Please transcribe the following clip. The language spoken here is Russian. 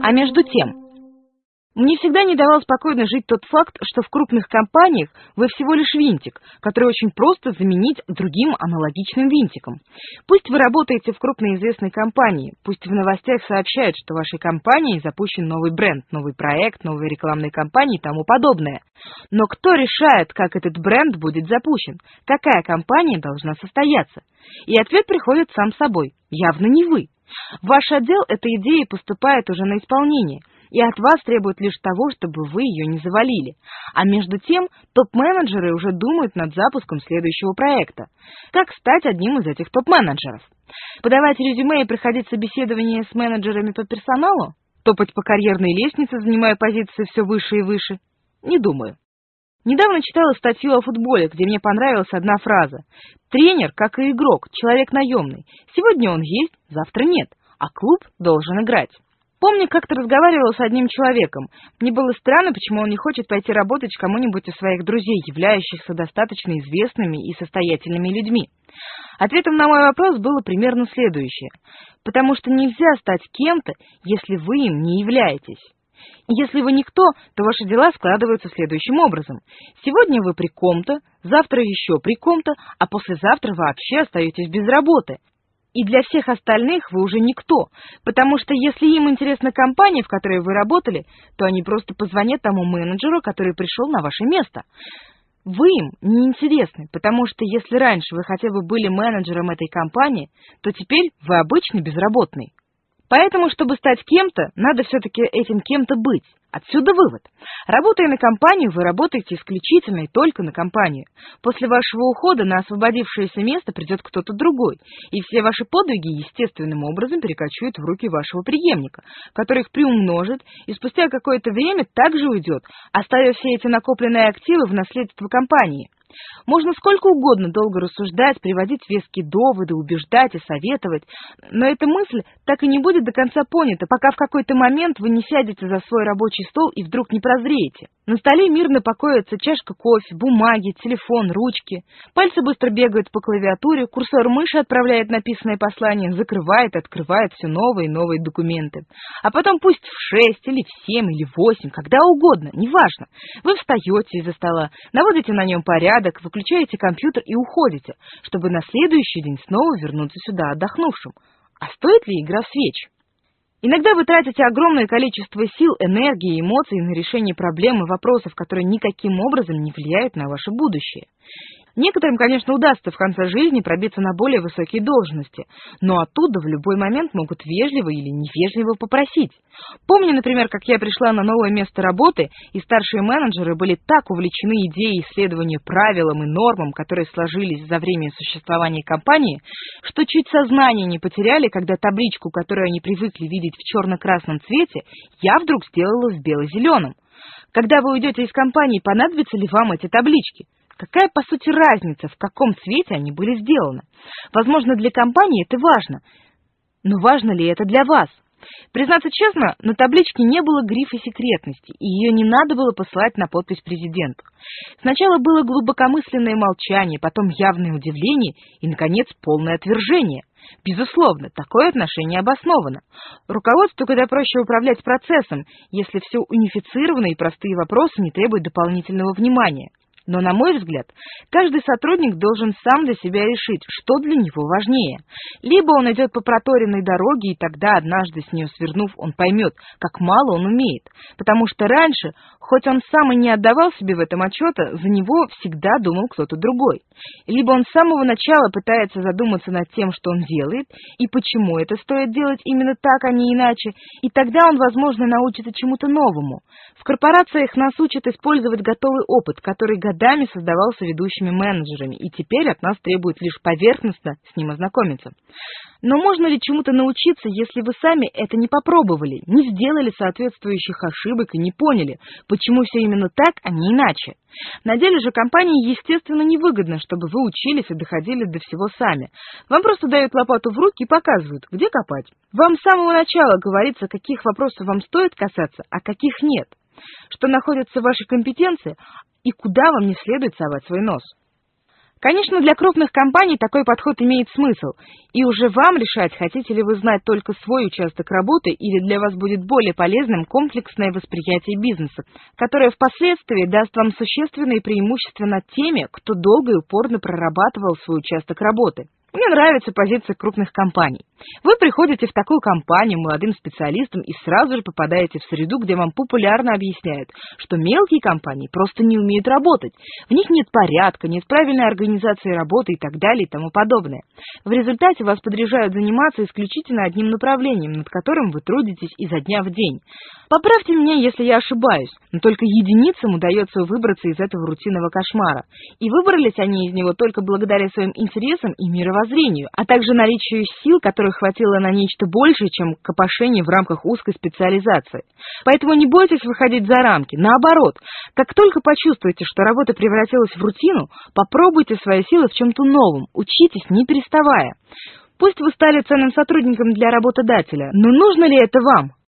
А между тем, мне всегда не давал спокойно жить тот факт, что в крупных компаниях вы всего лишь винтик, который очень просто заменить другим аналогичным винтиком. Пусть вы работаете в крупной известной компании, пусть в новостях сообщают, что в вашей компании запущен новый бренд, новый проект, новые рекламные кампании и тому подобное. Но кто решает, как этот бренд будет запущен? Какая компания должна состояться? И ответ приходит сам собой. Явно не вы. В ваш отдел эта идея поступает уже на исполнение, и от вас требуют лишь того, чтобы вы ее не завалили. А между тем, топ-менеджеры уже думают над запуском следующего проекта. Как стать одним из этих топ-менеджеров? Подавать резюме и проходить собеседование с менеджерами по персоналу? Топать по карьерной лестнице, занимая позиции все выше и выше? Не думаю. Недавно читала статью о футболе, где мне понравилась одна фраза. Тренер, как и игрок, человек наемный. Сегодня он есть, завтра нет, а клуб должен играть. Помню, как-то разговаривала с одним человеком. Мне было странно, почему он не хочет пойти работать к кому-нибудь из своих друзей, являющихся достаточно известными и состоятельными людьми. Ответом на мой вопрос было примерно следующее. Потому что нельзя стать кем-то, если вы им не являетесь. Если вы никто, то ваши дела складываются следующим образом. Сегодня вы при ком-то, завтра еще при ком-то, а послезавтра вообще остаетесь без работы. И для всех остальных вы уже никто, потому что если им интересна компания, в которой вы работали, то они просто позвонят тому менеджеру, который пришел на ваше место. Вы им не интересны, потому что если раньше вы хотя бы были менеджером этой компании, то теперь вы обычный безработный. Поэтому, чтобы стать кем-то, надо все-таки этим кем-то быть. Отсюда вывод. Работая на компанию, вы работаете исключительно и только на компанию. После вашего ухода на освободившееся место придет кто-то другой, и все ваши подвиги естественным образом перекочуют в руки вашего преемника, который их приумножит и спустя какое-то время также уйдет, оставив все эти накопленные активы в наследство компании. Можно сколько угодно долго рассуждать, приводить веские доводы, убеждать и советовать, но эта мысль так и не будет до конца понята, пока в какой-то момент вы не сядете за свой рабочий стол и вдруг не прозреете. На столе мирно покоится чашка кофе, бумаги, телефон, ручки. Пальцы быстро бегают по клавиатуре, курсор мыши отправляет написанное послание, закрывает и открывает все новые и новые документы. А потом пусть в 6 или в 7 или в 8, когда угодно, неважно. Вы встаете из-за стола, наводите на нем порядок, выключаете компьютер и уходите, чтобы на следующий день снова вернуться сюда отдохнувшим. А стоит ли игра в свеч? Иногда вы тратите огромное количество сил, энергии и эмоций на решение проблем и вопросов, которые никаким образом не влияют на ваше будущее. Некоторым, конечно, удастся в конце жизни пробиться на более высокие должности, но оттуда в любой момент могут вежливо или невежливо попросить. Помню, например, как я пришла на новое место работы, и старшие менеджеры были так увлечены идеей исследования правилам и нормам, которые сложились за время существования компании, что чуть сознание не потеряли, когда табличку, которую они привыкли видеть в черно-красном цвете, я вдруг сделала в бело-зеленом. Когда вы уйдете из компании, понадобятся ли вам эти таблички? Какая, по сути, разница, в каком цвете они были сделаны? Возможно, для компании это важно, но важно ли это для вас? Признаться честно, на табличке не было грифа секретности, и ее не надо было посылать на подпись президенту. Сначала было глубокомысленное молчание, потом явное удивление и, наконец, полное отвержение. Безусловно, такое отношение обосновано. Руководству куда проще управлять процессом, если все унифицировано и простые вопросы не требуют дополнительного внимания. Но, на мой взгляд, каждый сотрудник должен сам для себя решить, что для него важнее. Либо он идет по проторенной дороге, и тогда, однажды с нее свернув, он поймет, как мало он умеет. Потому что раньше, хоть он сам и не отдавал себе в этом отчета, за него всегда думал кто-то другой. Либо он с самого начала пытается задуматься над тем, что он делает, и почему это стоит делать именно так, а не иначе, и тогда он, возможно, научится чему-то новому. В корпорациях нас учат использовать готовый опыт, который годами создавался ведущими менеджерами, и теперь от нас требует лишь поверхностно с ним ознакомиться. Но можно ли чему-то научиться, если вы сами это не попробовали, не сделали соответствующих ошибок и не поняли, почему все именно так, а не иначе? На деле же компании, естественно, невыгодно, чтобы вы учились и доходили до всего сами. Вам просто дают лопату в руки и показывают, где копать. Вам с самого начала говорится, каких вопросов вам стоит касаться, а каких нет, что находится в вашей компетенции и куда вам не следует совать свой нос. Конечно, для крупных компаний такой подход имеет смысл, и уже вам решать, хотите ли вы знать только свой участок работы или для вас будет более полезным комплексное восприятие бизнеса, которое впоследствии даст вам существенные преимущества над теми, кто долго и упорно прорабатывал свой участок работы. Мне нравится позиция крупных компаний. Вы приходите в такую компанию молодым специалистом и сразу же попадаете в среду, где вам популярно объясняют, что мелкие компании просто не умеют работать. В них нет порядка, нет правильной организации работы и так далее и тому подобное. В результате вас подряжают заниматься исключительно одним направлением, над которым вы трудитесь изо дня в день. Поправьте меня, если я ошибаюсь, но только единицам удается выбраться из этого рутинного кошмара. И выбрались они из него только благодаря своим интересам и мировоззрению, а также наличию сил, которых хватило на нечто большее, чем копошение в рамках узкой специализации. Поэтому не бойтесь выходить за рамки. Наоборот, как только почувствуете, что работа превратилась в рутину, попробуйте свои силы в чем-то новом, учитесь, не переставая. Пусть вы стали ценным сотрудником для работодателя, но нужно ли это вам?